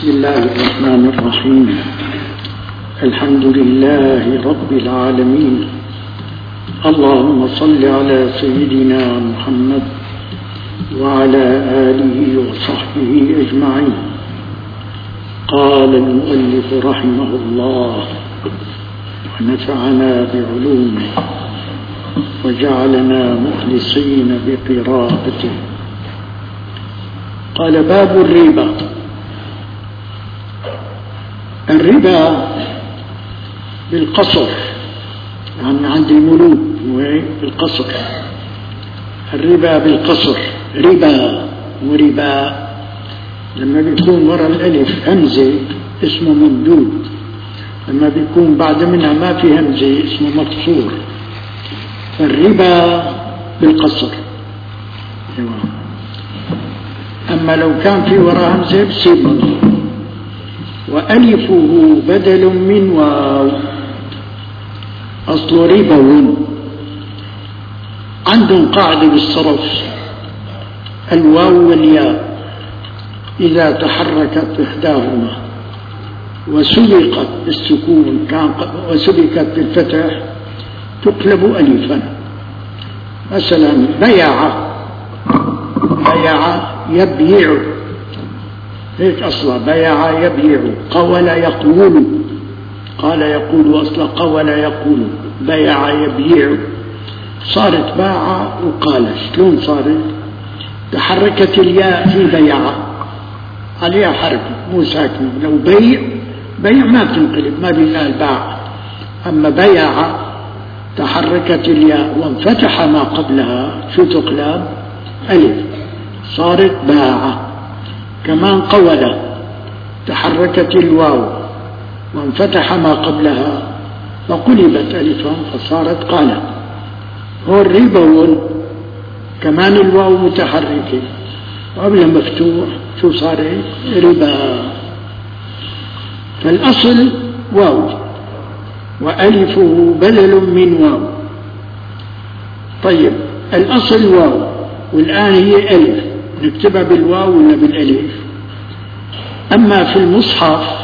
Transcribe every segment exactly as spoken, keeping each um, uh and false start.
بسم الله الرحمن الرحيم. الحمد لله رب العالمين. اللهم صل على سيدنا محمد وعلى آله وصحبه أجمعين. قال المؤلف رحمه الله ونفعنا بعلومه وجعلنا مخلصين بقراءته. قال: باب الربا. الربا بالقصر، يعني عند الملوك بالقصر. الربا بالقصر ربا وربا. لما بيكون وراء الألف همزة اسمه ممدود، لما بيكون بعد منها ما في همزة اسمه مقصور. فالربا بالقصر. أما لو كان في وراء همزة بصير مقصور. وألفه بدل من واو، أصل ربا. عندهم قاعدة بالصرف: الواو والياء إذا تحركت إحداهما وسبقت بالسكون كان وسبقت بالفتح تقلب ألفا. مثلا بيع، بيع يبيع، هيك أصلا بيع يبيع. قول يقول، قال يقول أصلا قول يقول. بيع يبيع، صارت باع وقال. شلون صارت؟ تحركت الياء في بيع، عليها حركة مو ساكنة. لو بيع بيع ما بتنقلب، ما بيقال باع. أما بيع تحركت الياء وانفتح ما قبلها شو تقلب؟ ألف، صارت باع. كمان قول تحركت الواو وانفتح ما قبلها فقلبت ألفا فصارت قال. هو الربا كمان الواو متحركة وقبل مفتوح شو صارت؟ ربا. فالأصل واو وألفه بدل من واو. طيب الأصل واو والآن هي ألف، نكتبها بالواو ولا بالألف؟ أما في المصحف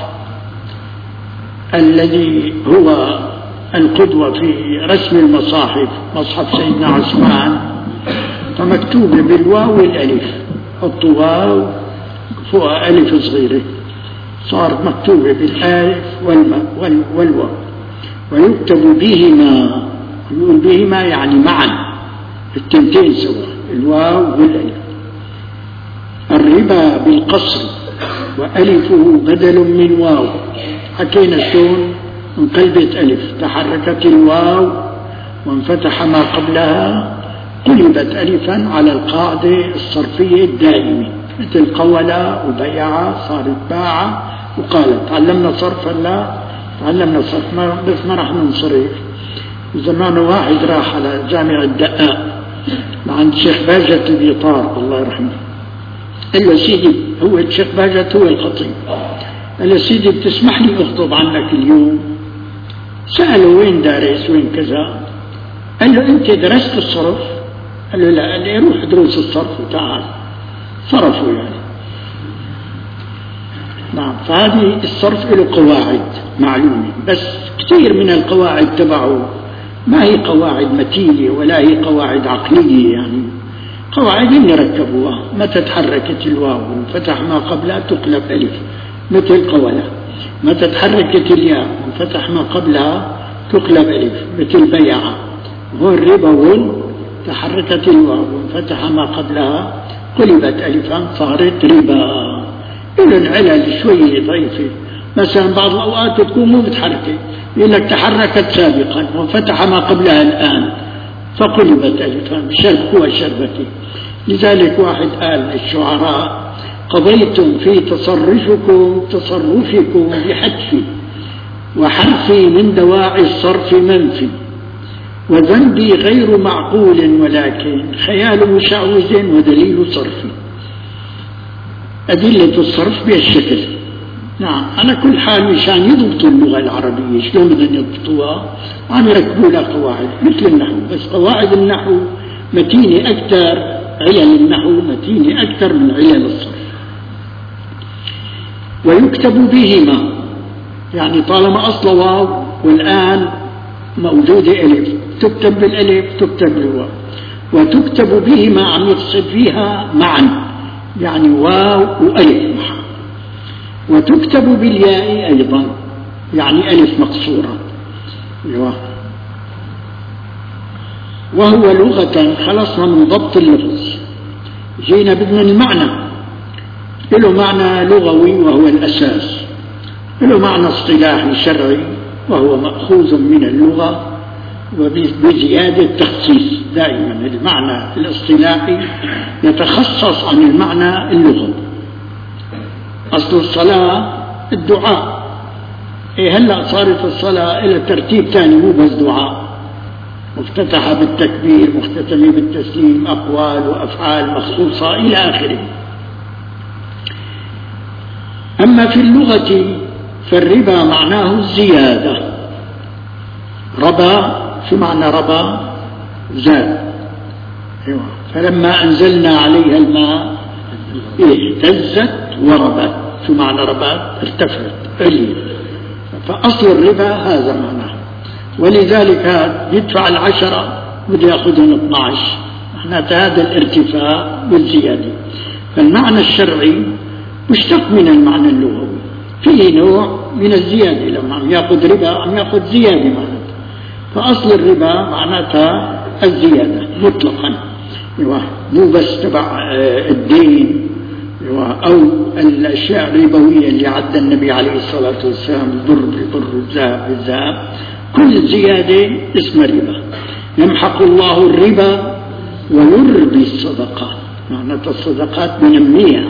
الذي هو القدوة في رسم المصاحف، مصحف سيدنا عثمان، فمكتوبة بالواو والألف. حطوا واو فوق ألف صغيرة، صارت مكتوبة بالألف والواو. ويكتب بهما، يقول بهما يعني معا، التنتين سوا، الواو والألف. الربا بالقصر وألفه بدل من واو. حكينا شلون انقلبت ألف، تحركت الواو وانفتح ما قبلها قلبت ألفا على القاعدة الصرفية الدائمة، مثل قولا وبيع صارت باع وقالت. تعلمنا صرفا؟ لا تعلمنا صرف، ما بس ما راح ننصرف. زمان واحد راح على جامع الدقاء عند الشيخ باجة البيطار الله يرحمه، قال له: سيدي، هو الشيخ باجة هو الخطيب، قال له: سيدي بتسمح لي أخطب عنك اليوم؟ سأله: وين دارس وين كذا؟ قال له: أنت درست الصرف؟ قال له: لا. قال له: روح دروس الصرف وتعال. صرفوا يعني. نعم. فهذه الصرف له قواعد معلومة، بس كثير من القواعد تبعه ما هي قواعد متينة ولا هي قواعد عقلية، يعني قواعد اللي ركبوها. متى تحركت الواو وانفتح ما قبلها تقلب ألف، مثل قولة. متى تحركت الياء وانفتح ما قبلها تقلب ألف، مثل بيعة. هو الربا تحركت الواو وانفتح ما قبلها قلبت ألفا صارت ربا. إلى العلل شوية ضعيفة. مثلا بعض الأوقات تكون مو متحركة، يقول لك تحركت سابقا وانفتح ما قبلها الآن فقلبت ألفا، شرب وشربتي. لذلك واحد قال الشعراء: قضيتم في تصرفكم تصرفكم بحذفي، وحرفي من دواعي الصرف منفي، وذنبي غير معقول ولكن خيال مشعوذ ودليل صرفي. أدلة الصرف بهالشكل. نعم. على كل حال مشان يضبطوا اللغة العربية شلون بدهم يضبطوها عم يركبوا لها قواعد مثل النحو، بس قواعد النحو متينة أكثر، علل النحو متينة أكثر من علل الصرف. ويكتب بهما، يعني طالما أصل واو والآن موجودة ألف تكتب بالألف تكتب بالواو، وتكتب بهما عم يقصد فيها معا، يعني واو وألف معا، وتكتب بالياء أيضا يعني ألف مقصورة. وهو لغة، خلصنا من ضبط اللفظ، جينا بدنا المعنى. له معنى لغوي وهو الأساس، له معنى اصطلاحي شرعي وهو مأخوذ من اللغة وبزيادة تخصيص. دائما المعنى الاصطلاحي يتخصص عن المعنى اللغوي. أصل الصلاة الدعاء، إيه هلأ صارت الصلاة إلى ترتيب ثاني مو بس دعاء، مفتتحة بالتكبير مختتمة بالتسليم، أقوال وأفعال مخصوصة إلى آخره. أما في اللغة فالربا معناه الزيادة. ربا، شو معنى ربا؟ زاد. أيوة. فلما أنزلنا عليها الماء اهتزت وربت. شو معنى ربت؟ ارتفعت عليت. فأصل الربا هذا معناه، ولذلك يدفع العشرة بده يأخذهم اثنى عشر، معناتها هذا الارتفاع والزيادة. فالمعنى الشرعي مشتق من المعنى اللغوي، فيه نوع من الزيادة، لما عم يأخذ ربا عم يأخذ زيادة معناتها. فأصل الربا معناتها الزيادة مطلقا، مو بس تبع الدين أو الأشياء الربوية اللي عد النبي عليه الصلاة والسلام، البر بالبر والذهب بالذهب، كل زيادة اسمها ربا. يمحق الله الربا ويربي الصدقات، معناتها الصدقات بنميها.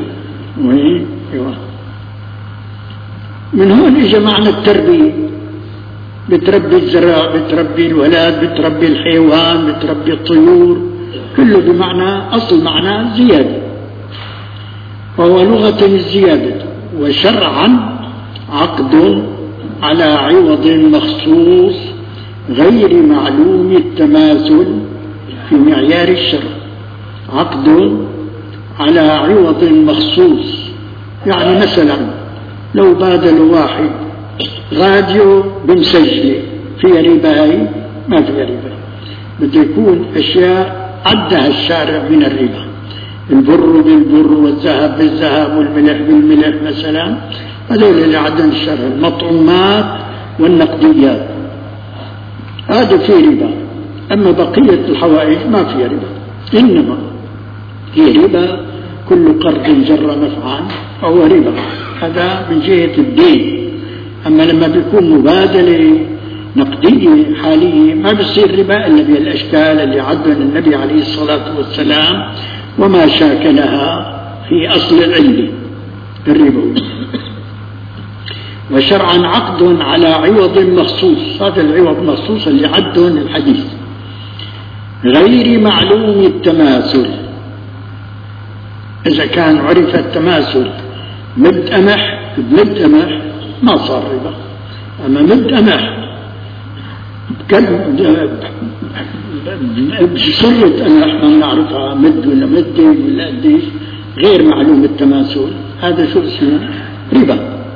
من هون اجى معنى التربية، بتربي الزرع، بتربي الولد، بتربي الحيوان، بتربي الطيور، كله بمعنى أصل معنى زيادة. فهو لغة الزيادة، وشرعا عقد على عوض مخصوص غير معلوم التماثل في معيار الشرع. عقد على عوض مخصوص، يعني مثلا لو بادل واحد راديو بمسجله فيها ربا؟ هي ما فيها ربا، بده يكون أشياء عدها الشارع من الربا، البر بالبر والذهب بالذهب والملح بالملح مثلا، هذول اللي عدن الشرع، المطعومات والنقديات، هذا فيه ربا. أما بقية الحوائج ما فيها ربا، إنما هي ربا كل قرض جر نفعا فهو ربا، هذا من جهة الدين. أما لما بيكون مبادلة نقدية حالية ما بصير ربا إلا بالأشكال اللي عدن النبي عليه الصلاة والسلام وما شاكلها في أصل العلة الربوي. وشرعا عقد على عوض مخصوص، هذا العوض مخصوص اللي عدن الحديث، غير معلوم التماثل. إذا كان عرف التماثل مد قمح بمد قمح ما صار ربا، أما مد قمح بصرة قمح ما نعرفها مد ولا مدين ولا قديش غير معلوم التماثل، هذا شو اسمه؟ ربا.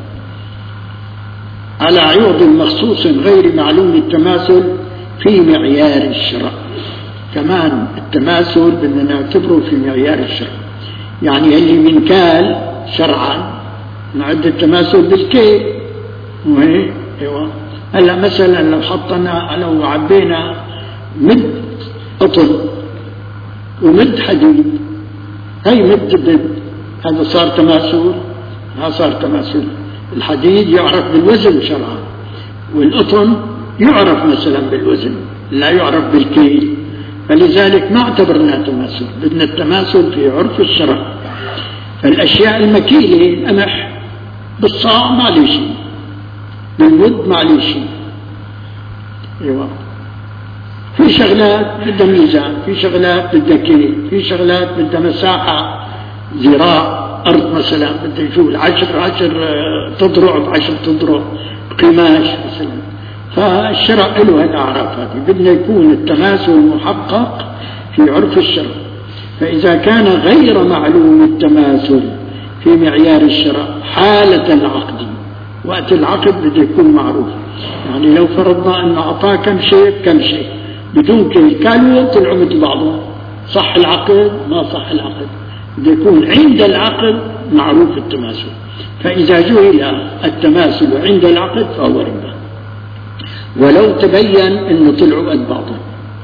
على عوض مخصوص غير معلوم التماثل في معيار الشرع. كمان التماثل بدنا نعتبره في معيار الشرع، يعني اللي من كال شرعا نعد التماثل بالكيل. وهي ايوه هلا مثلا لو حطنا لو عبينا مد قطن ومد حديد، هي مد ضد، هذا صار تماثل؟ ما صار تماثل. الحديد يعرف بالوزن شرعا، والقطن يعرف مثلا بالوزن لا يعرف بالكيل، فلذلك ما اعتبرنا تماثل، بدنا التماثل في عرف الشرع. فالأشياء المكيلة القمح بالصاع ما عليه شيء، بالمد ما عليه شيء. ايوه في شغلات بدها ميزان، في شغلات بدها كيل، في شغلات بدها مساحة ذراع أرض مثلا بدها يشوف العشر عشر تضرع بعشر تضرع قماش مثلا. فالشرع له هالأعراف هذه، بدنا يكون التماثل محقق في عرف الشرع. فإذا كان غير معلوم التماثل في معيار الشرع حالة العقد. وقت العقد بده يكون معروف، يعني لو فرضنا أنه أعطاه كم شيء كم شيء بدون كل كانوا طلعوا مثل بعضهم، صح العقد ما صح العقد، بده يكون عند العقد معروف التماثل. فإذا جهل التماثل عند العقد فهو ربا، ولو تبين أنه طلعوا قد بعضهم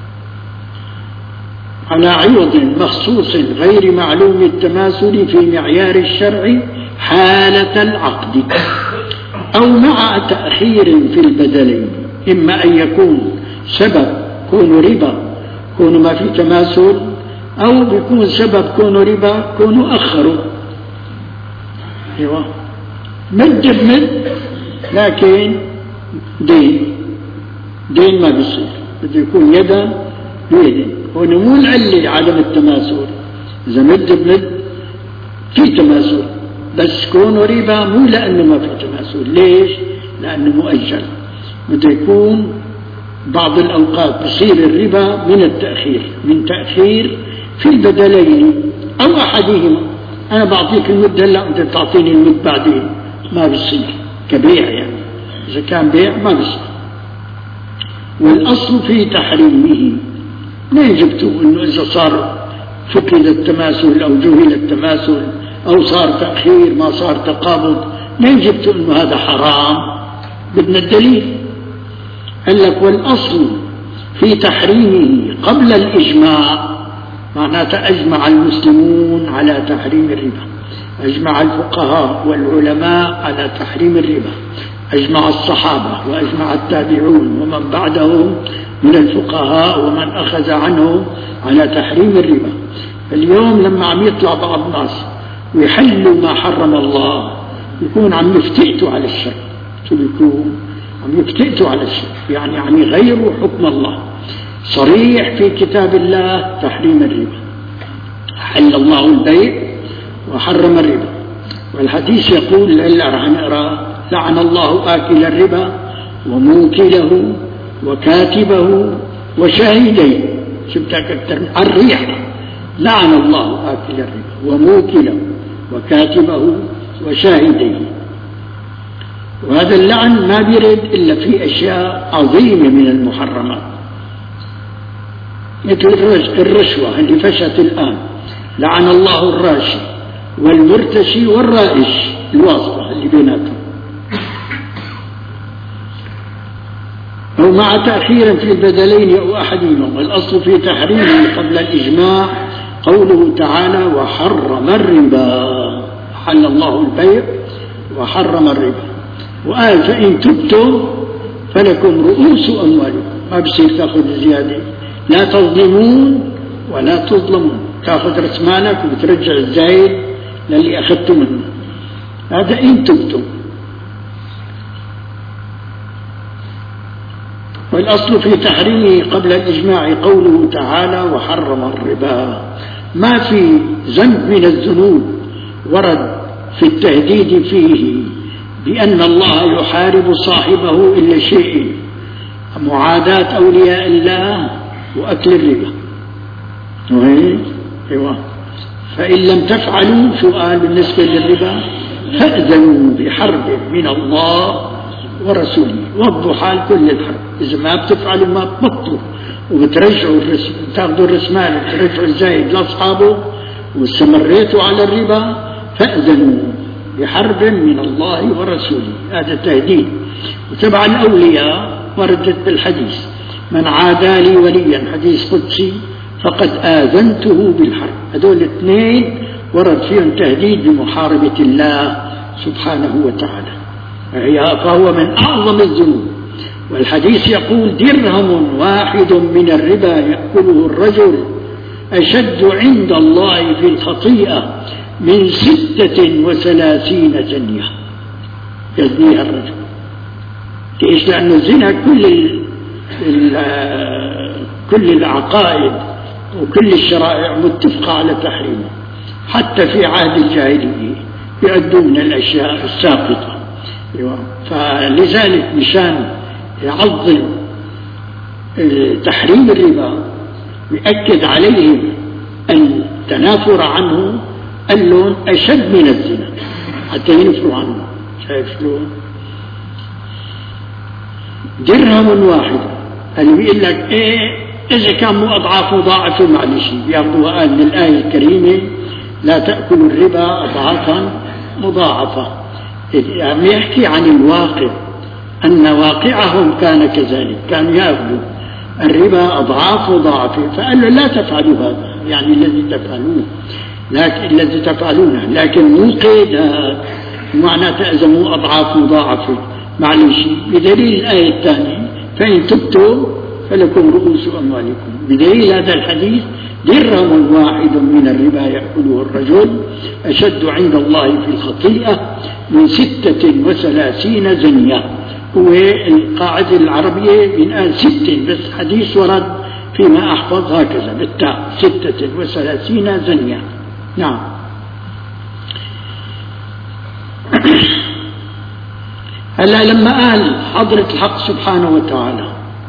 على عوض مخصوص غير معلوم التماثل في معيار الشرع حالة العقد، أو مع تأخير في البدلين، إما أن يكون سبب كون ربا كون ما في تماثل، أو بيكون سبب كون ربا كون أخروا. أيوة مد بمد، لكن دين دين ما بيصير، بده يكون يدا بيد. هون مو العلة عدم التماثل، إذا مد بمد في تماثل، بس كونه ربا مو لأنه ما في تماثل. ليش؟ لأنه مؤجل، بده يكون بعض الأوقات بصير الربا من التأخير، من تأخير في البدلين أو أحدهما. أنا بعطيك المد هلا أنت تعطيني المد بعدين، ما بصير كبيع، يعني إذا كان بيع ما بصير. والأصل في تحريمه، منين جبتوا إنه إذا صار فقد التماثل أو جهل التماثل أو صار تأخير ما صار تقابض، منين جبتوا إنه هذا حرام؟ بدنا الدليل. قال لك والأصل في تحريمه قبل الإجماع، معناته أجمع المسلمون على تحريم الربا، أجمع الفقهاء والعلماء على تحريم الربا، أجمع الصحابة وأجمع التابعون ومن بعدهم من الفقهاء ومن أخذ عنه على تحريم الربا. اليوم لما عم يطلع بعض الناس ويحلوا ما حرم الله، يكون عم يفتئتوا على الشرع، شو بيكون؟ عم يفتئتوا على الشرع، يعني عم يغيروا حكم الله. صريح في كتاب الله تحريم الربا، حل الله البيع وحرم الربا. والحديث يقول إلا رح نقرأ: لعن الله آكل الربا وموكله وكاتبه وشاهديه. شفتك أكثر عن الريحة، لعن الله آكل الربا وموكله وكاتبه وشاهديه. وهذا اللعن ما بيرد إلا في أشياء عظيمة من المحرمات، مثل الرشوة اللي فشت الآن، لعن الله الراشي والمرتشي والرائش، الواسطة اللي بيناتهم. أو مع تأخير في البدلين أو أحدهما. والأصل في تحريمه قبل الإجماع قوله تعالى: وحرم الربا، حل الله البيع وحرم الربا. وقال: فإن تبتم فلكم رؤوس أموالكم. ما بصير تأخذ زيادة، لا تظلمون ولا تظلمون، تأخذ رأس مالك وبترجع الزايد للي أخذته منه. هذا إن تبتم. والأصل في تحريمه قبل الإجماع قوله تعالى: وحرم الربا. ما في ذنب من الذنوب ورد في التهديد فيه بأن الله يحارب صاحبه إلا شيء: معاداة أولياء الله وأكل الربا. أيوة. فإن لم تفعلوا، سؤال بالنسبة للربا: فأذنوا بحرب من الله ورسوله. وضوا حال كل الحرب. إذا ما بتفعلوا ما بتبطلوا وبترجعوا الرسم، تاخذوا الرسمال وترجعوا الزايد لأصحابه واستمريتوا على الربا، فأذنوا بحرب من الله ورسوله. هذا تهديد. وتبع الأولياء وردت بالحديث: من عادى لي وليا، حديث قدسي، فقد آذنته بالحرب. هذول الاثنين ورد فيهم تهديد بمحاربة الله سبحانه وتعالى، فهو من أعظم الذنوب. والحديث يقول: درهم واحد من الربا يأكله الرجل أشد عند الله في الخطيئة من ستة وثلاثين زنية يزنيها الرجل. ليش؟ لأن الزنا كل ال كل العقائد وكل الشرائع متفقة على تحريمه، حتى في عهد الجاهلية يعدون من الأشياء الساقطة. فلذلك مشان يعظم تحريم الربا ويأكد عليهم التنافر عنه، اللون أشد من الزنا حتى ينفروا عنه. شايف شلون؟ درهم واحد اللي بيقول لك إيه إذا كان مو أضعاف مضاعفة معلش بياخذوها من الآية الكريمة لا تأكلوا الربا أضعافا مضاعفة. يعني يحكي عن الواقع أن واقعهم كان كذلك، كانوا يأكلوا الربا أضعاف مضاعفة، فقال له لا تفعلوا هذا، يعني الذي تفعلوه لكن الذي تفعلونه، لكن مو قيد معناته إذا مو أضعاف مضاعفة معلش، بدليل الآية الثانية فإن تبتم فلكم رؤوس أموالكم. بدليل هذا الحديث درهم واحد من الربا يأكله الرجل أشد عند الله في الخطيئة من ستة وثلاثين زنية. هو القاعدة العربية بنقال ستة، بس حديث ورد فيما أحفظ هكذا بالتاء ستة وثلاثين زنية. نعم. هلا لما قال حضرة الحق سبحانه وتعالى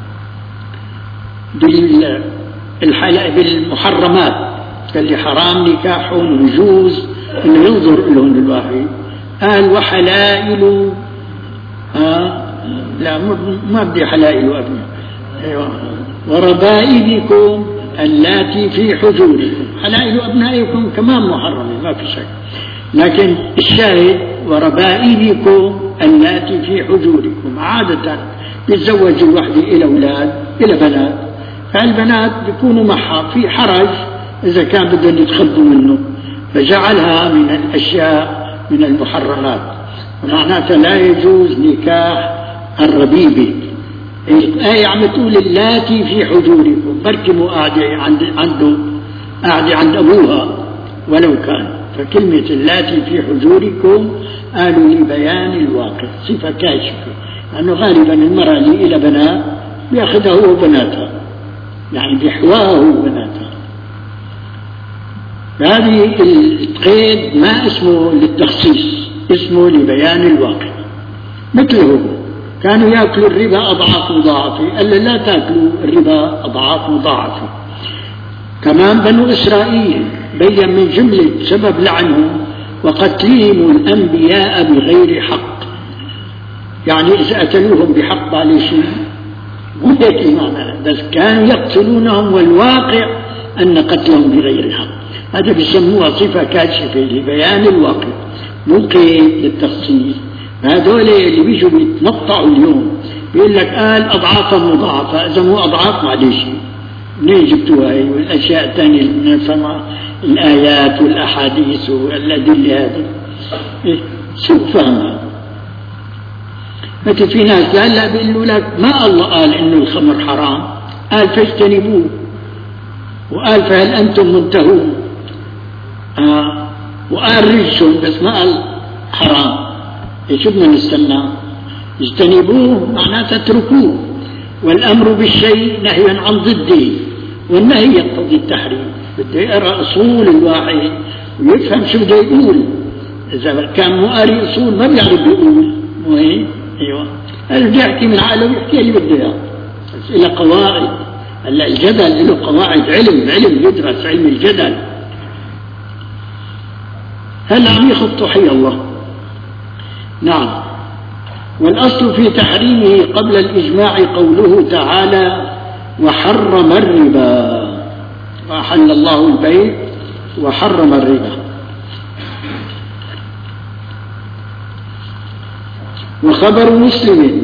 بالمحرمات اللي حرام نكاحهم ويجوز انه ينظر لهم الواحد، قال وحلائل آه لا ما بدي حلائل وابناء، ايوه وربائبكم اللاتي في حجوركم. حلائل ابنائكم كمان محرمه ما في شك، لكن الشاهد وربائبكم اللاتي في حجوركم. عاده بيتزوج الوحده الى اولاد الى بنات، فالبنات بيكونوا معها في حرج اذا كان بدهم يتخبوا منه، فجعلها من الاشياء من المحرمات، ومعناتها لا يجوز نكاح الربيبه. الآية عم تقول اللاتي في حجوركم، بركي مو قاعدة عند عنده قاعدة عند أبوها ولو كان، فكلمة اللاتي في حجوركم قالوا لبيان الواقع، صفة كاشفة، لأنه غالبا المرأة اللي إلى بنات بيأخذها هو وبناتها، يعني بيحواها هو وبناتها. هذه القيد ما اسمه للتخصيص، اسمه لبيان الواقع. مثله كانوا يأكلوا الربا أضعاف مضاعفة، قال لا تأكلوا الربا أضعاف مضاعفة. كمان بنو إسرائيل بين من جملة سبب لعنهم وقتلهم الأنبياء بغير حق، يعني إذا قتلوهم بحق على شيء مو هيك معنى، بس كانوا يقتلونهم والواقع أن قتلهم بغير حق. هذا بيسموها صفة كاشفة لبيان الواقع، مو قيد للتخصيص. هذول اللي بيجوا بيتنطعوا اليوم بيقول لك قال أضعافا مضاعفة، إذا مو أضعاف معلش منين جبتوها هي والأشياء الثانية اللي بنفهمها، الآيات والأحاديث والأدلة هذه إيه سوء فهمها. مثل في ناس هلا بيقولوا لك ما الله قال إنه الخمر حرام، قال فاجتنبوه، وقال فهل أنتم منتهون، آه وقال رجس بس ما قال حرام. شو بدنا نستنى؟ اجتنبوه معناته اتركوه، والأمر بالشيء نهي عن ضده، والنهي يقتضي التحريم. بده يقرأ أصول الواحد ويفهم شو بده يقول، إذا كان مو قاري أصول ما بيعرف بيقول مو هيك؟ أيوه، هل بده يحكي من عقله ويحكي اللي بده إياه، بس إلى قواعد. هلا الجدل له قواعد، علم علم يدرس علم الجدل. هل عم يخطوا حي الله؟ نعم. والأصل في تحريمه قبل الإجماع قوله تعالى وحرم الربا، وأحل الله البيع وحرم الربا. وخبر مسلم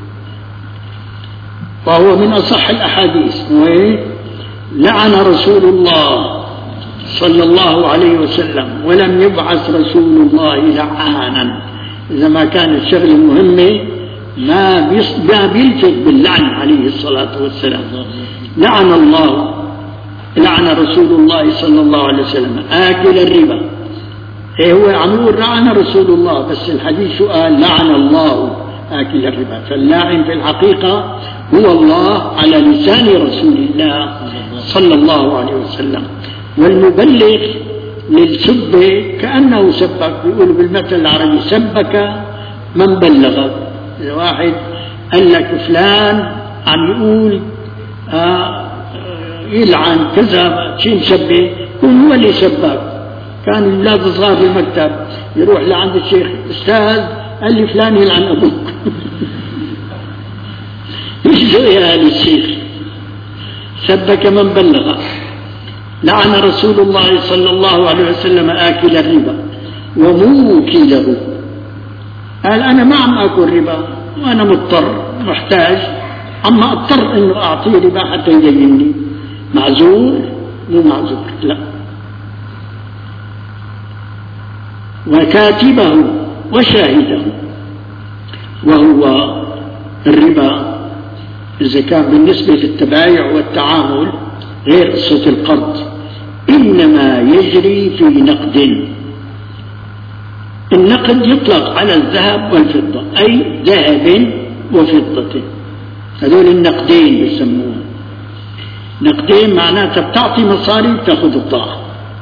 وهو من أصح الأحاديث، لعن رسول الله صلى الله عليه وسلم ولم يبعث رسول الله لعانا. إذا ما كانت شغلة مهمة ما بيلفت باللعن عليه الصلاة والسلام. لعن الله لعن رسول الله صلى الله عليه وسلم آكل الربا. إيه هو عم يقول لعن رسول الله، بس الحديث قال لعن الله آكل الربا، فاللاعن في الحقيقة هو الله على لسان رسول الله صلى الله عليه وسلم. والمبلغ للسب كأنه سبك، بيقولوا بالمثل العربي سبك من بلغك. إذا واحد قال لك فلان عم يقول آه يلعن كذا شين سبه، يكون هو اللي سبك، كان الأولاد صغار في المكتب يروح لعند الشيخ: أستاذ قال لي فلان يلعن أبوك. يجوا يا آل الشيخ: سبك من بلغ. لعن رسول الله صلى الله عليه وسلم آكل الربا وموكله. قال: أنا ما عم أكل ربا وأنا مضطر محتاج، أما أضطر إنه أعطيه ربا حتى يديني. معذور؟ مو معذور، لا. وكاتبه وشاهده، وهو الربا إذا كان بالنسبة للتبايع والتعامل غير قصة القرض، إنما يجري في نقد. النقد يطلق على الذهب والفضة، أي ذهب وفضة، هذول النقدين بيسموهم. نقدين معناتها بتعطي مصاري بتاخذ الطاعة،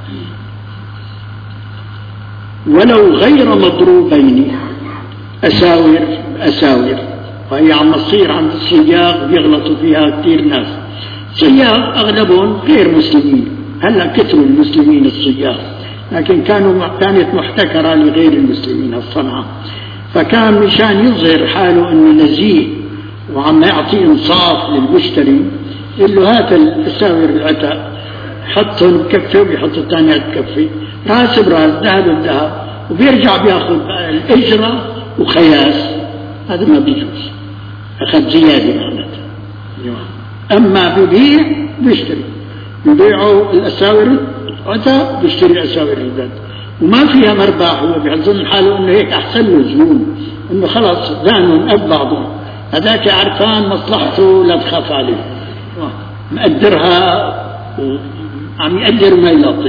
ولو غير مضروبين، أساور أساور، وهي عم تصير عند الصياغ بيغلطوا فيها كثير ناس. صياغ أغلبهم غير مسلمين، هلا كثروا المسلمين الصياغ، لكن كانوا كانت محتكرة لغير المسلمين الصنعة. فكان مشان يظهر حاله انه نزيه وعم يعطي انصاف للمشتري، يقول له: هات الاساور العتاء، حطهم بكفه وبيحط الثانية بكفه، راس براس، ذهب بذهب، وبيرجع بياخذ الاجره وخياس. هذا ما بيجوز، اخذ زياده معناتها. اما ببيع بيشتري، بيبيعوا الاساور عتاء بيشتري اساور الذات، وما فيها مرباح. هو بيظن حاله انه هيك احسن له زبون، انه خلص دانهم قد بعضهم، هذاك عرفان مصلحته لا تخاف عليه، مقدرها عم يقدر ما يلطف.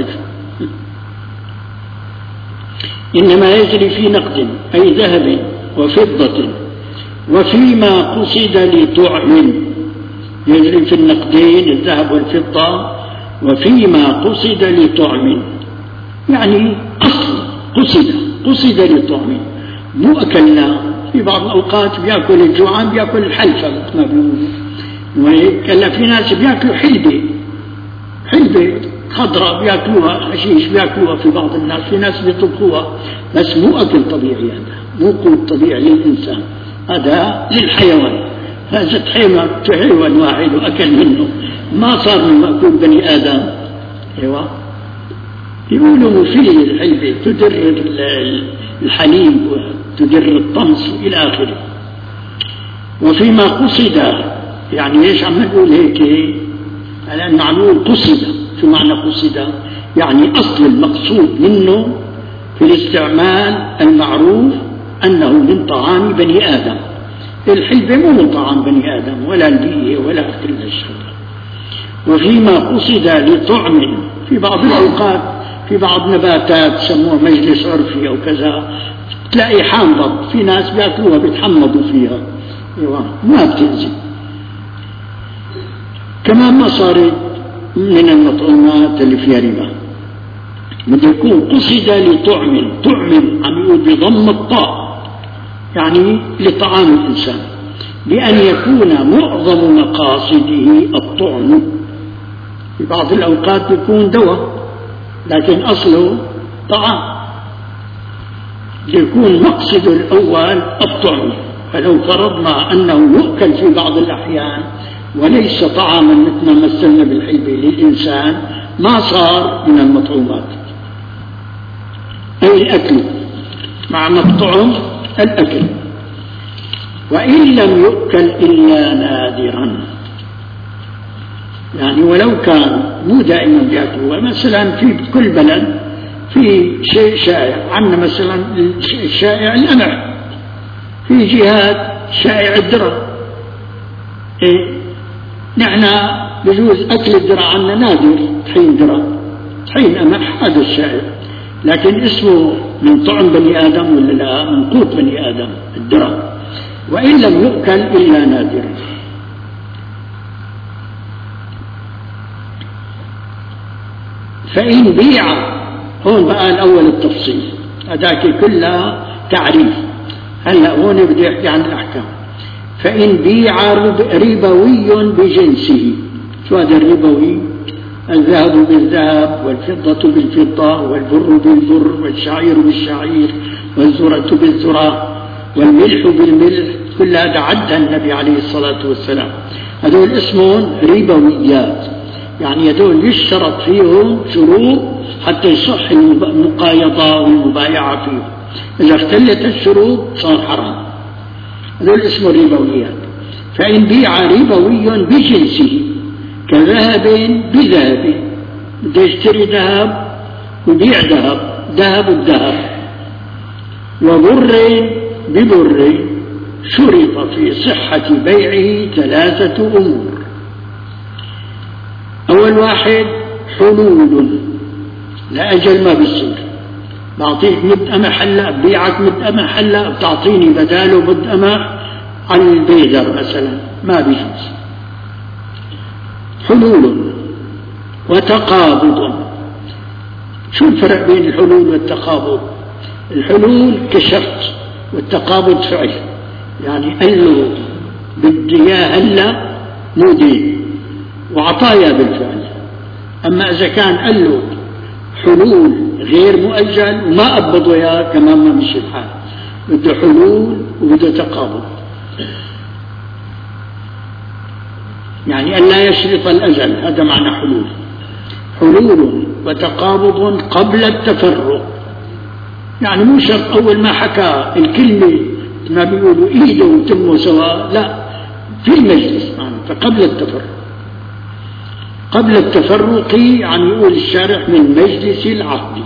إنما يجري في نقد، أي ذهب وفضة، وفيما قصد لطعم. يجري في النقدين الذهب والفضة، وفيما قصد لطعم، يعني أصل قصد قصد لطعم، مو أكلنا. في بعض الأوقات بيأكل الجوعان بيأكل الحلفة مثل ما بيقولوا، وهيك في ناس بيأكلوا حلبة حلبة خضراء بيأكلوها، حشيش بيأكلوها في بعض الناس، في ناس بيطبخوها، بس مو أكل طبيعي، هذا مو قوت طبيعي للإنسان، هذا للحيوان. فإذا حيوان حيوان واحد وأكل منه ما صار من مأكول بني آدم. ايوه، يقولوا مفيد الحلبة، تدر الحليب وتدر الطمس إلى آخره. وفيما قصد، يعني ايش عم نقول هيك؟ لأن معلوم قصد، شو معنى قصد؟ يعني أصل المقصود منه في الاستعمال المعروف أنه من طعام بني آدم. الحلبة مو من طعام بني آدم، ولا البيئة ولا كل الشغلة. وفيما قصد لطعم، في بعض الأوقات في بعض نباتات سموها مجلس عرفي أو كذا، تلاقي حامض، في ناس بيأكلوها بيتحمضوا فيها، ايوه ما بتنزل. كمان ما صارت من المطعومات اللي فيها ربا، بده يكون قصد لطعم، طعم عم يقول بضم الطاء، يعني لطعام الإنسان، بأن يكون معظم مقاصده الطعم. في بعض الأوقات يكون دواء لكن أصله طعام، يكون مقصد الأول الطعم. فلو فرضنا أنه يؤكل في بعض الأحيان وليس طعاما مثل ما مثلنا بالحلبة للإنسان، ما صار من المطعومات. أي الأكل مع الطعم الأكل. وإن لم يؤكل إلا نادرا، يعني ولو كان مو دائما بيأكلوا. مثلا في كل بلد في شيء شائع، عندنا مثلا الشائع القمح، في جهات شائع الذرة. إيه؟ نحن بجوز أكل الذرة عندنا نادر، طحين ذرة، طحين قمح، هذا الشائع، لكن اسمه من طعم بني آدم ولا لا؟ من قوت بني آدم الذرة. وإن لم يؤكل إلا نادرا. فإن بيع، هون بقى الأول التفصيل، هذاك كلها تعريف، هلا هون بدي يحكي عن الأحكام. فإن بيع ربوي بجنسه، شو هذا الربوي؟ الذهب بالذهب والفضة بالفضة والبر بالبر والشعير بالشعير والذرة بالذرة والملح بالملح، كل هذا عدها النبي عليه الصلاة والسلام. هذول اسمهم ربويات، يعني هذول يشترط فيهم شروط حتى يصح المقايضة والمبايعة فيهم، إذا اختلت الشروط صار حرام. هذول اسمه ربويات. فإن بيع ربوي بجنسه كذهب بذهب، بده يشتري ذهب ويبيع ذهب، ذهب الذهب، وبر ببر، شرط في صحة بيعه ثلاثة أمور. أول واحد حلول، لا أجل ما بيصير، بعطيك مد قمح هلا ببيعك مد قمح هلا بتعطيني بداله مد قمح على البيدر مثلا، ما بيجوز. حلول وتقابض. شو الفرق بين الحلول والتقابض؟ الحلول كشرط والتقابض فعل، يعني قال له بدي اياه هلا مو دين وعطايا بالفعل. اما اذا كان قال له حلول غير مؤجل وما قبضوا اياه كمان ما مشي الحال، بده حلول وبده تقابض، يعني أن لا يشرط الأجل، هذا معنى حلول. حلول وتقابض قبل التفرق، يعني مو شرط أول ما حكى الكلمة ما بيقولوا إيده وتمه سوا، لا، في المجلس يعني، فقبل التفرق. قبل التفرق يعني يقول الشارع من مجلس العقد.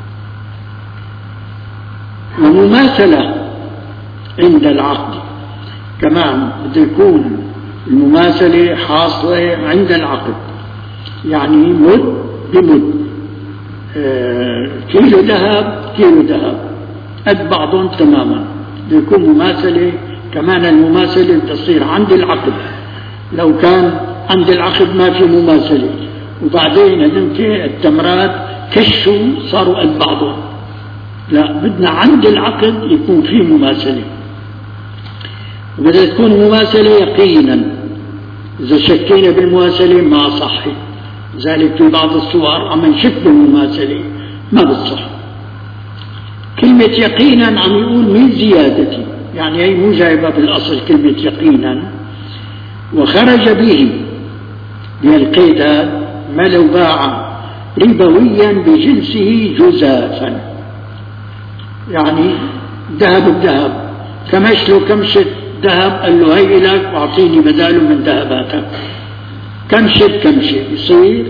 ومماثلة عند العقد كمان بده يكون المماثلة حاصلة عند العقد، يعني مد بمد، آه كيلو ذهب كيلو ذهب قد بعضهم تماما، بده يكون مماثلة. كمان المماثلة تصير عند العقد، لو كان عند العقد ما في مماثلة وبعدين هذنك التمرات كشوا صاروا قد بعضهم، لا، بدنا عند العقد يكون في مماثلة، وبدها تكون مماثلة يقينا. إذا شكينا بالمماثلة ما صحي، ذلك في بعض الصور عم نشك بالمماثلة ما بتصح. كلمة يقينا عم يقول من زيادتي، يعني هي مو جايبة بالأصل كلمة يقينا. وخرج به بالقيد ما لو باع ربويا بجنسه جزافا، يعني ذهب الذهب، كمش له كمشة ذهب قال له هي لك واعطيني بداله من ذهباتك، كمشة كمشة، يصير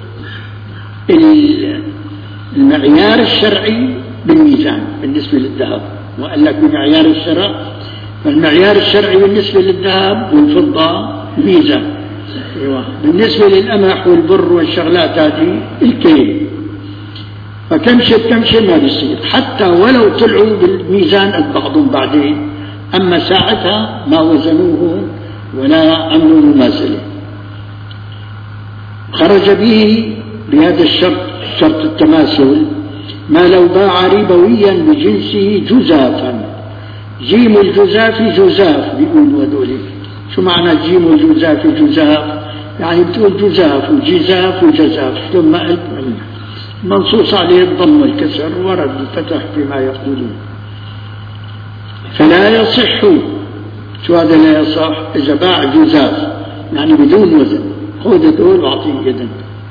المعيار الشرعي بالميزان بالنسبة للذهب، وقال لك بمعيار الشرع، فالمعيار الشرعي بالنسبة للذهب والفضة ميزان، ايوه، بالنسبة للقمح والبر والشغلات هذه الكيل، فكمشة كمشة ما بيصير حتى ولو طلعوا بالميزان قد بعضهم بعدين، أما ساعتها ما وزنوه ولا عملوا مماثلة. خرج به بهذا الشرط، شرط التماثل، ما لو باع ربويا بجنسه جزافا. جيم الجزاف جزاف بيقولوا هذول. شو معنى جيم الجزاف جزاف؟ يعني بتقول جزاف وجزاف وجزاف، ثم قلت منصوص عليه الضم والكسر، ورد الفتح بما يقولون. فلا يصح. شو هذا لا يصح؟ إذا باع جزاف يعني بدون وزن، خذ دول واعطيه يدا.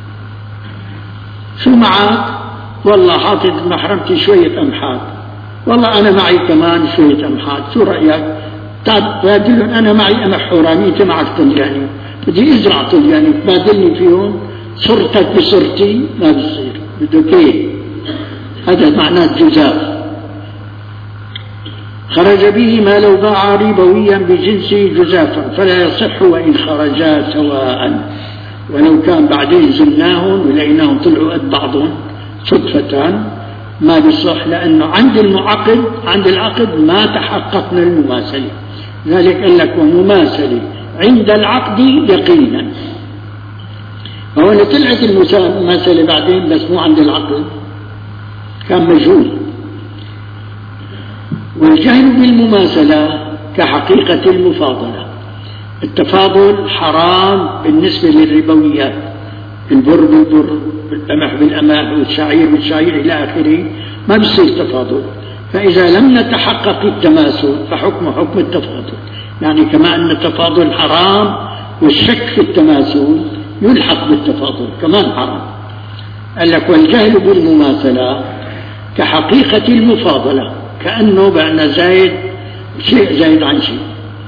شو معك؟ والله حاطط محرمتي شوية أمحات، والله أنا معي كمان شوية أمحات، شو رأيك؟ تبادلهم، أنا معي قمح حوراني، أنت معك طلياني، بدي أزرع طلياني، تبادلني فيهم، صرتك بصرتي ما بصير، بده كيف؟ هذا معناه جزاف. خرج به ما لو باع ربويا بجنسه جزافا فلا يصح وإن خرجا سواء، ولو كان بعدين زلناهم ولقيناهم طلعوا قد بعضهم صدفة ما بيصح، لأنه عند المعقد عند العقد ما تحققنا المماثلة، ذلك قال لك ومماثلة عند العقد يقينا. فهو اللي طلعت المماثلة بعدين بس مو عند العقد، كان مجهول. والجهل بالمماثلة كحقيقة المفاضلة. التفاضل حرام بالنسبة للربويات، البر بالبر، القمح بالقمح، والشعير بالشعير إلى آخره، ما بيصير تفاضل. فإذا لم نتحقق التماثل فحكم حكم التفاضل، يعني كما أن التفاضل حرام والشك في التماثل يلحق بالتفاضل كمان حرام. قال لك والجهل بالمماثلة كحقيقة المفاضلة، كأنه بأن زايد شيء زايد عن شيء،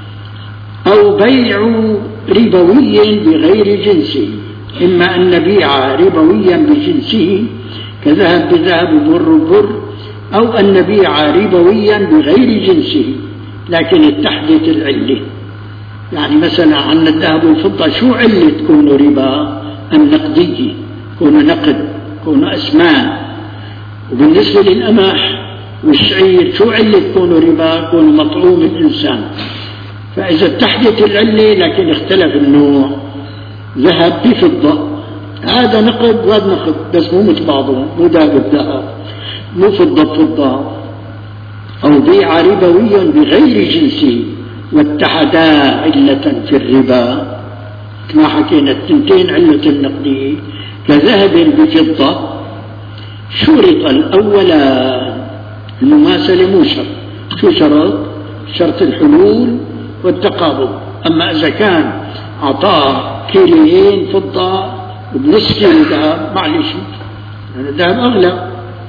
أو بيع ربوي بغير جنسه، إما أن نبيع ربويا بجنسه كذهب بذهب وبر بر، أو أن نبيع ربويا بغير جنسه لكن التحديث العلة. يعني مثلا عن الذهب والفضة شو علة تكون ربا؟ النقدية، كون نقد، كون أسمان. وبالنسبة للقمح والشعير شو علة تكون ربا؟ كون مطعوم الإنسان. فإذا اتحدت العلة لكن اختلف النوع، ذهب بفضة، هذا نقد وهذا نقد بس مو مثل بعضهم، مو ذهب الذهب، مو فضة بفضة. أو بيع ربوي بغير جنسه واتحدا علة في الربا، كما حكينا التنتين علة النقدية كذهب بفضة، شرط الأولان، المماثلة مو شرط. شو شرط؟ شرط الحلول والتقابض. أما إذا كان أعطاه كيلين فضة وبنص كيلو ذهب معلش، يعني الذهب أغلى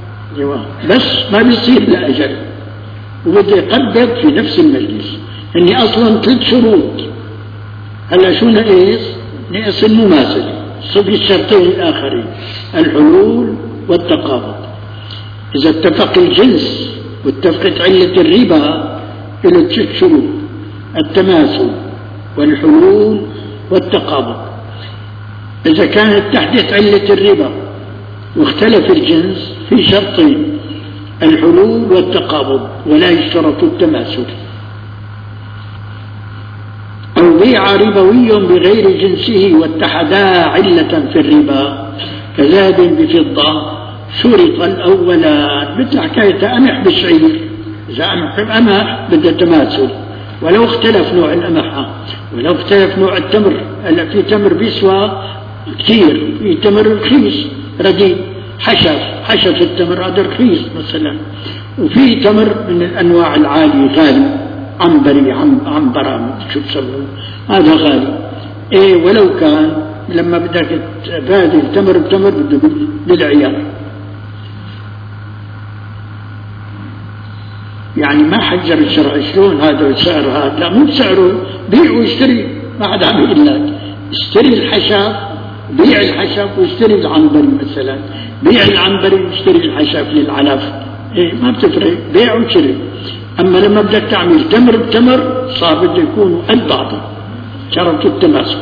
بس ما بيصير لأجل، وبده يقبض في نفس المجلس. إني أصلا ثلاث شروط. هلا شو نقيس؟ نقيس المماثلة، صفي الشرطين الآخرين الحلول والتقابض. إذا اتفق الجنس واتفقت علة الربا له ثلاث شروط: التماثل والحلول والتقابض. إذا كانت تحدث علة الربا واختلف الجنس في شرطين: الحلول والتقابض، ولا يشترط التماثل. أو بيع ربوي بغير جنسه واتحدا علة في الربا كذهب بفضة، شرط الأولان، مثل حكاية قمح بالشعير. إذا قمح بده تماثل ولو اختلف نوع القمح، ولو اختلف نوع التمر. هلا في تمر بيسوى كثير، في تمر رخيص رديء، حشف حشف التمر هذا رخيص مثلا، وفي تمر من الأنواع العالية غالي، عنبري عنبرة شو بسموه، هذا غالي. إيه ولو كان لما بدك تبادل تمر بتمر بده بالعيار، يعني ما حجر الشرع. شلون هذا سعر هذا؟ لا مو بسعره، بيع واشتري، ما حدا عم يقول لك اشتري الحشف، بيع الحشف واشتري العنبري مثلا، بيع العنبري واشتري الحشف للعلف. إيه ما بتفرق، بيع وشري. أما لما بدك تعمل تمر بتمر صار بده يكونوا قد بعضهم، شرط التماثل.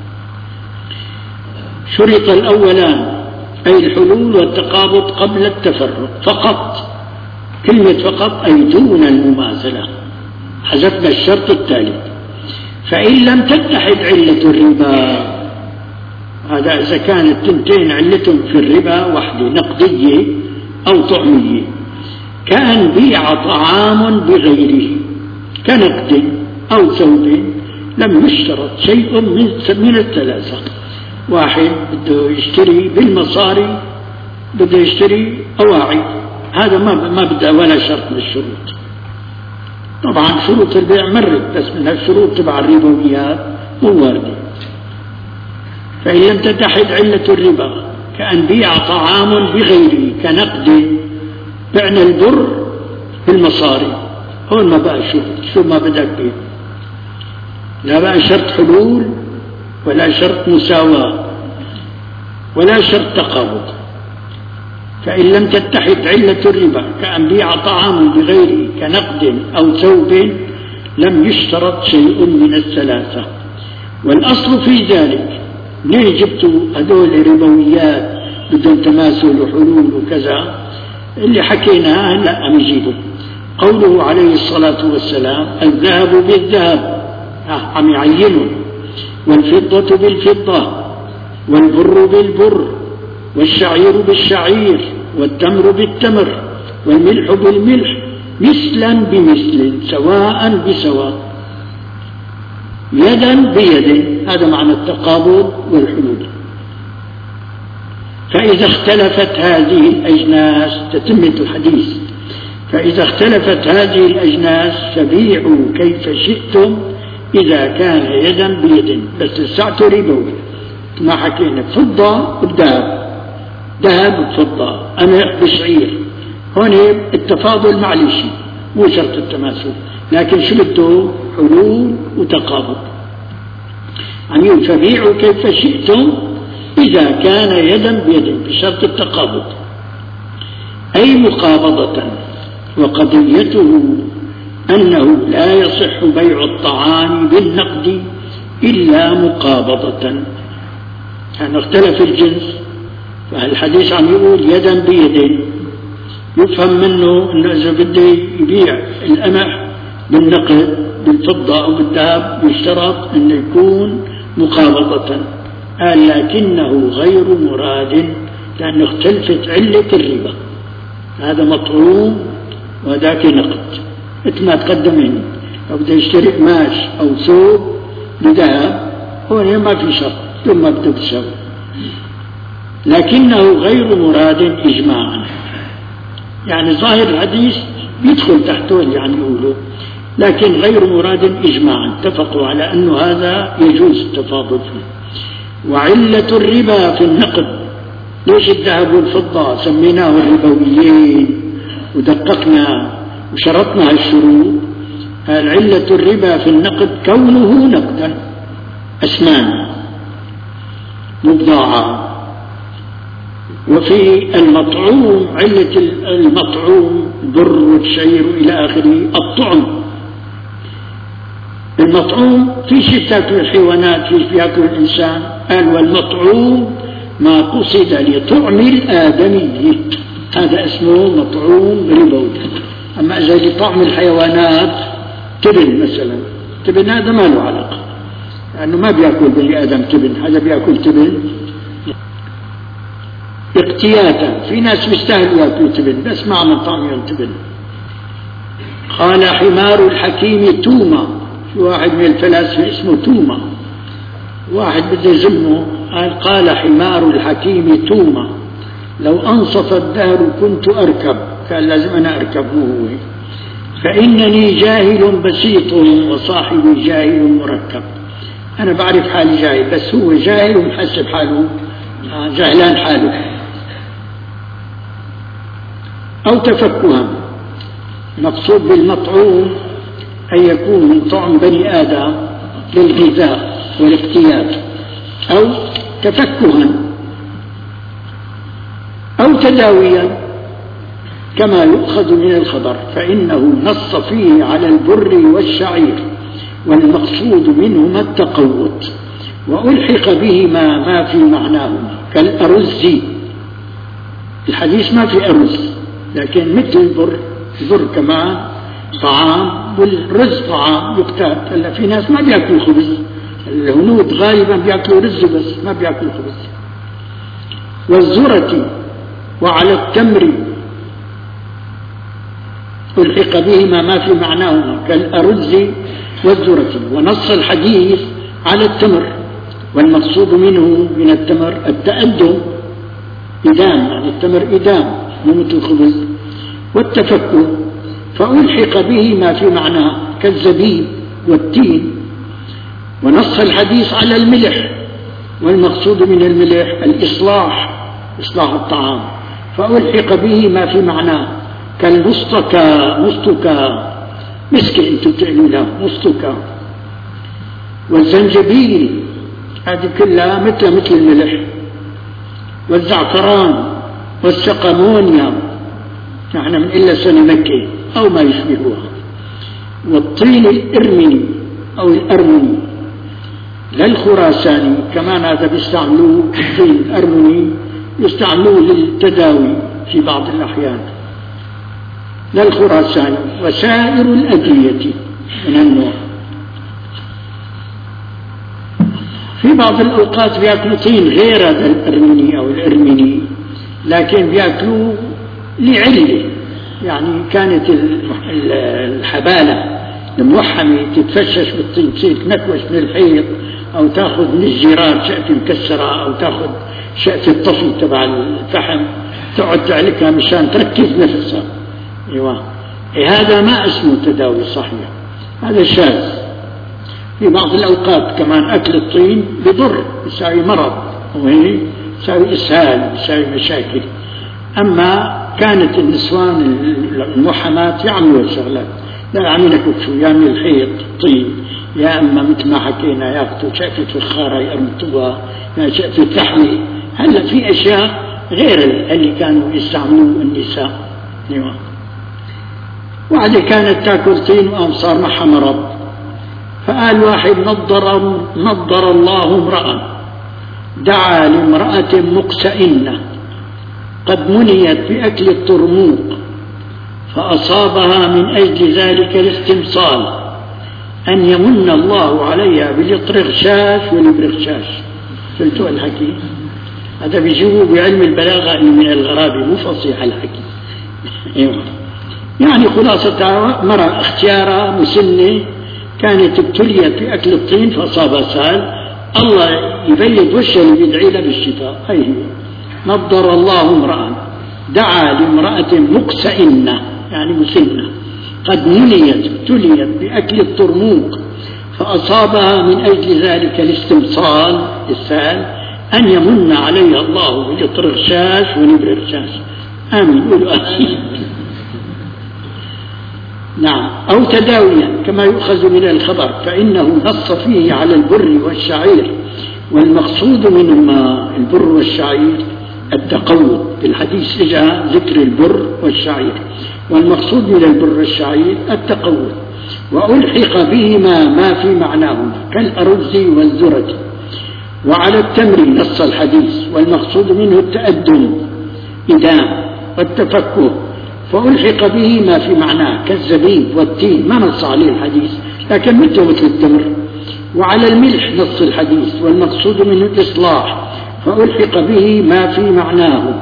شرط الأولان أي الحلول والتقابض قبل التفرق فقط. كلمة فقط أي دون المماثلة، حذفنا الشرط التالي. فإن لم تتحد علة الربا، هذا إذا كانت تنتين علتهم في الربا وحده نقدية أو طعمية، كأن بيع طعام بغيره كنقد أو ثوب لم يشترط شيء من الثلاثة. واحد بده يشتري بالمصاري، بده يشتري أواعي، هذا ما ما بده ولا شرط من الشروط. طبعا شروط البيع مرت، بس من الشروط تبع الربويات مو واردة. فإن لم تتحد علة الربا كأن بيع طعام بغيره كنقد، بعنى البر بالمصاري، هون ما بقى شروط. شو ما بدك به، لا بقى شرط حلول ولا شرط مساواة ولا شرط تقابض. فإن لم تتحد علة الربا كأن بيع طعام بغيره كنقد أو ثوب لم يشترط شيء من الثلاثة. والأصل في ذلك، ليه جبتوا هدول الربويات بدون تماثل وحلول وكذا اللي حكيناها هلا عم يجيبوا؟ قوله عليه الصلاة والسلام: الذهب بالذهب، عم يعينوا، والفضة بالفضة، والبر بالبر، والشعير بالشعير، والتمر بالتمر، والملح بالملح، مثلا بمثل، سواء بسواء، يدا بيد. هذا معنى التقابض والحلول. فإذا اختلفت هذه الأجناس، تتمة الحديث، فإذا اختلفت هذه الأجناس فبيعوا كيف شئتم إذا كان يدا بيد. بس الساعة ربوي ما حكينا، فضة والذهب، ذهب وفضة، قمح بشعير، هون التفاضل معلش مو شرط التماثل، لكن شو بده؟ حلول وتقابض. يعني فبيعوا كيف شئتم إذا كان يدا بيد بشرط التقابض، أي مقابضة. وقضيته أنه لا يصح بيع الطعام بالنقد إلا مقابضة. يعني اختلف الجنس، فالحديث عم يقول يدا بيد، يفهم منه أنه إذا بده يبيع القمح بالنقد بالفضة أو بالذهب يشترط أن يكون مقابضة. قال لكنه غير مراد لأنه اختلفت علة الربا، هذا مطعوم وذاك نقد. مثل ما تقدمين لو بده يشتري قماش أو ثوب بذهب هون ما في شرط، ثم بده تسوي، لكنه غير مراد إجماعا. يعني ظاهر الحديث يدخل تحته اللي عم يقوله، لكن غير مراد إجماعا، اتفقوا على أنه هذا يجوز التفاضل فيه. وعلة الربا في النقد، ليش الذهب والفضة سميناه الربويين ودققنا وشرطنا هالشروط؟ علة الربا في النقد كونه نقدا أثمان مبضاعة. وفي المطعوم علة المطعوم بر والشعير إلى آخره الطعم. المطعوم في شيء تأكل الحيوانات، في شيء يأكل الإنسان. قال والمطعوم ما قصد لطعم الآدمي، هذا اسمه مطعوم ربوي. أما إذا لطعم الحيوانات تبن مثلا، تبن هذا ما له علاقة، لأنه ما بيأكل بني آدم تبن، هذا بيأكل تبن اقتياتا. في ناس بيستاهلوا يأكلوا تبن بس ما عمل طعم تبن. قال حمار الحكيم توما، في واحد من الفلاسفة اسمه توما، واحد بده يزمه قال قال حمار الحكيم توما لو أنصف الدهر كنت أركب، كان لازم أنا أركب مو هو، فإنني جاهل بسيط وصاحبي جاهل مركب. أنا بعرف حالي جاهل، بس هو جاهل ومحسب حاله جاهلان حاله. أو تفكها، مقصود بالمطعوم أن يكون من طعم بني آدم للغذاء والاقتياد، أو تفكها أو تداويا كما يؤخذ من الخبر، فإنه نص فيه على البر والشعير والمقصود منهما التقوت، وألحق بهما ما في معناهما كالأرز. الحديث ما في أرز، لكن مثل البر، البر كمان طعام والرز طعام يقتات. هلا في ناس ما بياكلوا خبز، الهنود غالبا بياكلوا رز بس ما بياكلوا خبز. والذرة وعلى التمر ألحق بهما ما في معناهما كالأرز والذرة. ونص الحديث على التمر، والمقصود منه من التمر التأدم، إدام، يعني التمر إدام مو مثل الخبز. والتفكر فألحق به ما في معناه كالزبيب والتين. ونص الحديث على الملح، والمقصود من الملح الإصلاح، إصلاح الطعام، فألحق به ما في معناه كالمستكى، مستكى مسكة انتم بتقولوا له مستكى. والزنجبيل هذه كلها مثل مثل الملح. والزعفران والسقمونيا نحن من إلا سنة مكة أو ما يشبهها. والطين الإرمني أو الأرمني لا الخراساني، كمان هذا بيستعملوه الطين الأرمني يستعملوه للتداوي في بعض الأحيان، لا الخراساني. وسائر الأدوية من النوع. في بعض الأوقات بيأكلوا طين غير هذا الأرمني أو الأرمني، لكن بيأكلوا لعلة، يعني كانت الحبالة الموحمة تتفشش بالطين، تصير تنكوش من الحيط أو تأخذ من الجيران شقفة مكسرة أو تأخذ شقفة الطفي تبع الفحم تقعد تعلكها مشان تركز نفسها. أيوة. إيه هذا ما اسمه تداوي صحيح، هذا شاذ. في بعض الأوقات كمان أكل الطين بضر، يساوي مرض وهي يساوي إسهال، يساوي مشاكل. أما كانت النسوان الموحمات يعملوا الشغلات، لا يعملوا شو، يعمل الحيط طين، يا أما مثل ما حكينا ياخذوا شقفة فخارة يرمطوها، يا شقفة لحمة. هلا في أشياء غير اللي كانوا يستعملوه النساء. أيوة. وعلى كانت تاكل طين وقام صار معها مرض، فقال واحد نضر نضر الله امرأ دعا لامرأة مقسئنة قد منيت بأكل الطرموق فأصابها من أجل ذلك الاستمصال أن يمن الله عليها بالإطرغشاش والإبرغشاش. فهمتوا الحكي؟ هذا بيجيبوه بعلم البلاغة إنه من الغرابة، مو فصيح الحكي. أيوة. يعني خلاصة مرة اختيارها مسنة كانت ابتليت بأكل الطين فأصابها سال، الله يبيض وجهه اللي بيدعي له بالشفاء. هي هي نضر الله امرأ دعا لامرأة مقسئنة يعني مسنة قد منيت ابتليت بأكل الطرموق فأصابها من أجل ذلك الاستمصال السال أن يمن عليها الله بالإطرغشاش والإبرغشاش. آمين، قولوا آمين. نعم. أو تداويا كما يؤخذ من الخبر، فإنه نص فيه على البر والشعير، والمقصود منهما البر والشعير التقوت. في الحديث جاء ذكر البر والشعير، والمقصود من البر والشعير التقوت. وألحق بهما ما في معناهما كالأرز والذرة. وعلى التمر نص الحديث، والمقصود منه التأدم إدام والتفكه، فألحق به ما في معناه كالزبيب والتين ما نص عليه الحديث لكن مثل مثل التمر. وعلى الملح نص الحديث، والمقصود منه الإصلاح، فألحق به ما في معناه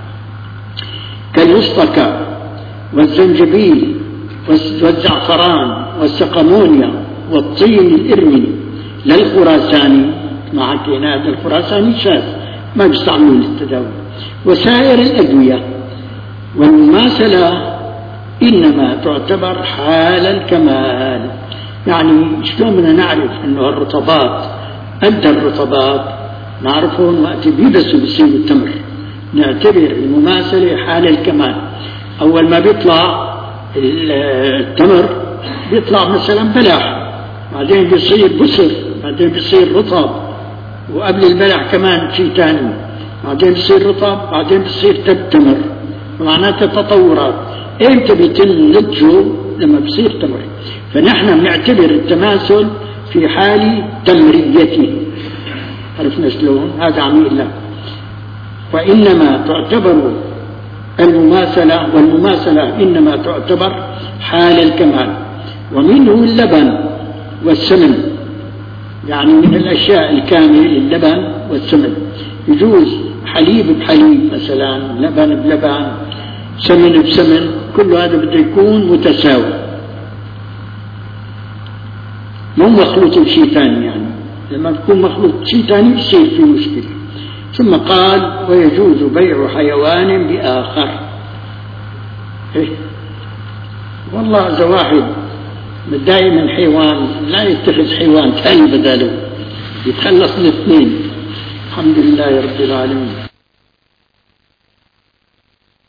كالمصطكى والزنجبيل والزعفران والسقمونيا والطين الإرمني لا الخراساني. مع كيناد الخراساني شاذ ما بيستعملوا للتداوي. وسائر الأدوية. والمماثلة إنما تعتبر حال الكمال. يعني شلون بدنا نعرف إنه الرطبات قد الرطبات نعرفهم وقت بيبسوا بيصيروا التمر، نعتبر المماثلة حال الكمال. أول ما بيطلع التمر بيطلع مثلا بلح، بعدين بيصير بسر، بعدين بيصير رطب، وقبل البلح كمان شيء ثاني، بعدين بيصير رطب، بعدين بيصير تمر. معناتها تطورات. امتى بيتم نضجه؟ لما بصير تمر. فنحن بنعتبر التماثل في حال تمريته. عرفنا شلون؟ هذا عميل له. وإنما تعتبر المماثلة، والمماثلة إنما تعتبر حال الكمال. ومنه اللبن والسمن، يعني من الأشياء الكاملة اللبن والسمن. يجوز حليب بحليب مثلا، لبن بلبن، سمن بسمن، كل هذا بده يكون متساوي مو مخلوط بشيء ثاني. يعني لما تكون مخلوط بشيء ثاني يصير في مشكلة. ثم قال ويجوز بيع حيوان بآخر. إيه؟ والله إذا واحد متضايق من حيوان لا يتخذ حيوان ثاني بداله، يتخلص من اثنين. الحمد لله رب العالمين.